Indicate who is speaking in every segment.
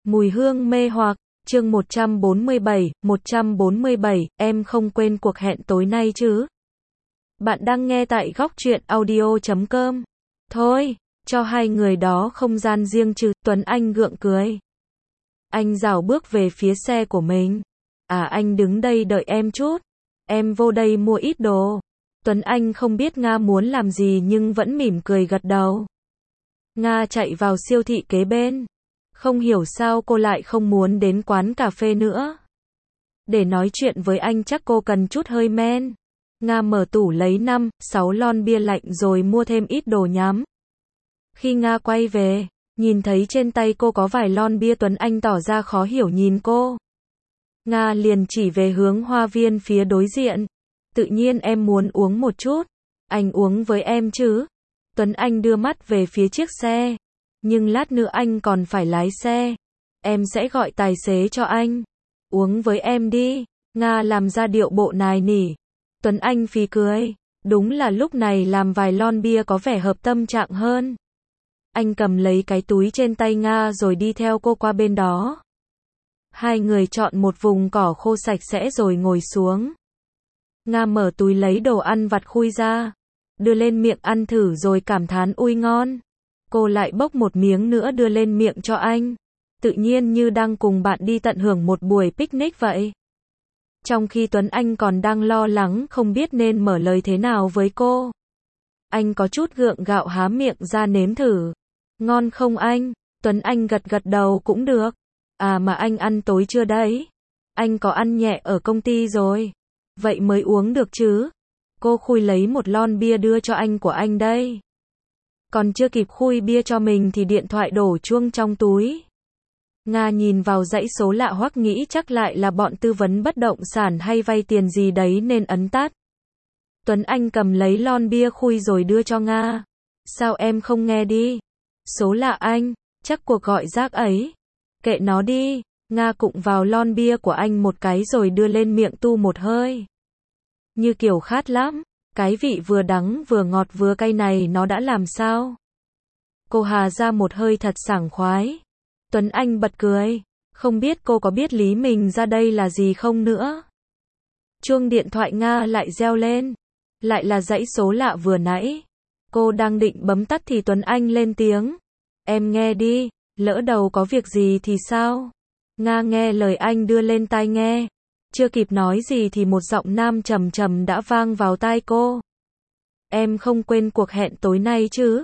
Speaker 1: Mùi hương mê hoặc, chương 147, em không quên cuộc hẹn tối nay chứ? Bạn đang nghe tại góc truyện audio.com. Thôi, cho hai người đó không gian riêng chứ, Tuấn Anh gượng cười. Anh rảo bước về phía xe của mình. À, anh đứng đây đợi em chút. Em vô đây mua ít đồ. Tuấn Anh không biết Nga muốn làm gì nhưng vẫn mỉm cười gật đầu. Nga chạy vào siêu thị kế bên. Không hiểu sao cô lại không muốn đến quán cà phê nữa. Để nói chuyện với anh chắc cô cần chút hơi men. Nga mở tủ lấy 5-6 lon bia lạnh rồi mua thêm ít đồ nhắm. Khi Nga quay về, nhìn thấy trên tay cô có vài lon bia, Tuấn Anh tỏ ra khó hiểu nhìn cô. Nga liền chỉ về hướng hoa viên phía đối diện. Tự nhiên em muốn uống một chút. Anh uống với em chứ? Tuấn Anh đưa mắt về phía chiếc xe. Nhưng lát nữa anh còn phải lái xe. Em sẽ gọi tài xế cho anh. Uống với em đi. Nga làm ra điệu bộ nài nỉ. Tuấn Anh phì cười. Đúng là lúc này làm vài lon bia có vẻ hợp tâm trạng hơn. Anh cầm lấy cái túi trên tay Nga rồi đi theo cô qua bên đó. Hai người chọn một vùng cỏ khô sạch sẽ rồi ngồi xuống. Nga mở túi lấy đồ ăn vặt khui ra. Đưa lên miệng ăn thử rồi cảm thán ui ngon. Cô lại bốc một miếng nữa đưa lên miệng cho anh. Tự nhiên như đang cùng bạn đi tận hưởng một buổi picnic vậy. Trong khi Tuấn Anh còn đang lo lắng không biết nên mở lời thế nào với cô. Anh có chút gượng gạo há miệng ra nếm thử. Ngon không anh? Tuấn Anh gật gật đầu cũng được. À mà anh ăn tối chưa đấy? Anh có ăn nhẹ ở công ty rồi. Vậy mới uống được chứ. Cô khui lấy một lon bia đưa cho anh của anh đây. Còn chưa kịp khui bia cho mình thì điện thoại đổ chuông trong túi. Nga nhìn vào dãy số lạ hoắc nghĩ chắc lại là bọn tư vấn bất động sản hay vay tiền gì đấy nên ấn tắt. Tuấn Anh cầm lấy lon bia khui rồi đưa cho Nga. Sao em không nghe đi? Số lạ anh, chắc cuộc gọi rác ấy. Kệ nó đi. Nga cụng vào lon bia của anh một cái rồi đưa lên miệng tu một hơi. Như kiểu khát lắm. Cái vị vừa đắng vừa ngọt vừa cay này nó đã làm sao? Cô hà ra một hơi thật sảng khoái. Tuấn Anh bật cười. Không biết cô có biết lý mình ra đây là gì không nữa. Chuông điện thoại Nga lại reo lên. Lại là dãy số lạ vừa nãy. Cô đang định bấm tắt thì Tuấn Anh lên tiếng. Em nghe đi, lỡ đầu có việc gì thì sao? Nga nghe lời anh đưa lên tai nghe. Chưa kịp nói gì thì một giọng nam trầm trầm đã vang vào tai cô. Em không quên cuộc hẹn tối nay chứ?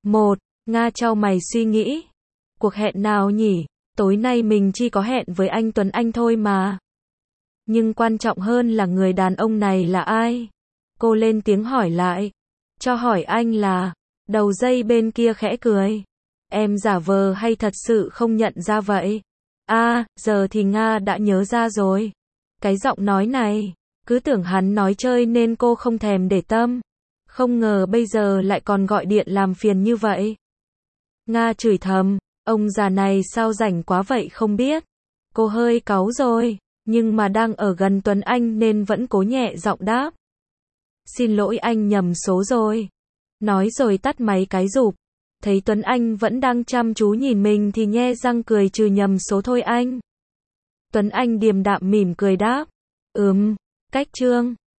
Speaker 1: Nga chau mày suy nghĩ. Cuộc hẹn nào nhỉ? Tối nay mình chỉ có hẹn với anh Tuấn Anh thôi mà. Nhưng quan trọng hơn là người đàn ông này là ai? Cô lên tiếng hỏi lại. Cho hỏi anh là... Đầu dây bên kia khẽ cười. Em giả vờ hay thật sự không nhận ra vậy? À, giờ thì Nga đã nhớ ra rồi. Cái giọng nói này, cứ tưởng hắn nói chơi nên cô không thèm để tâm. Không ngờ bây giờ lại còn gọi điện làm phiền như vậy. Nga chửi thầm, ông già này sao rảnh quá vậy không biết. Cô hơi cáu rồi, nhưng mà đang ở gần Tuấn Anh nên vẫn cố nhẹ giọng đáp. Xin lỗi anh nhầm số rồi. Nói rồi tắt máy cái rụp. Thấy Tuấn Anh vẫn đang chăm chú nhìn mình thì nhe răng cười trừ nhầm số thôi anh. Tuấn Anh điềm đạm mỉm cười đáp. Cách chương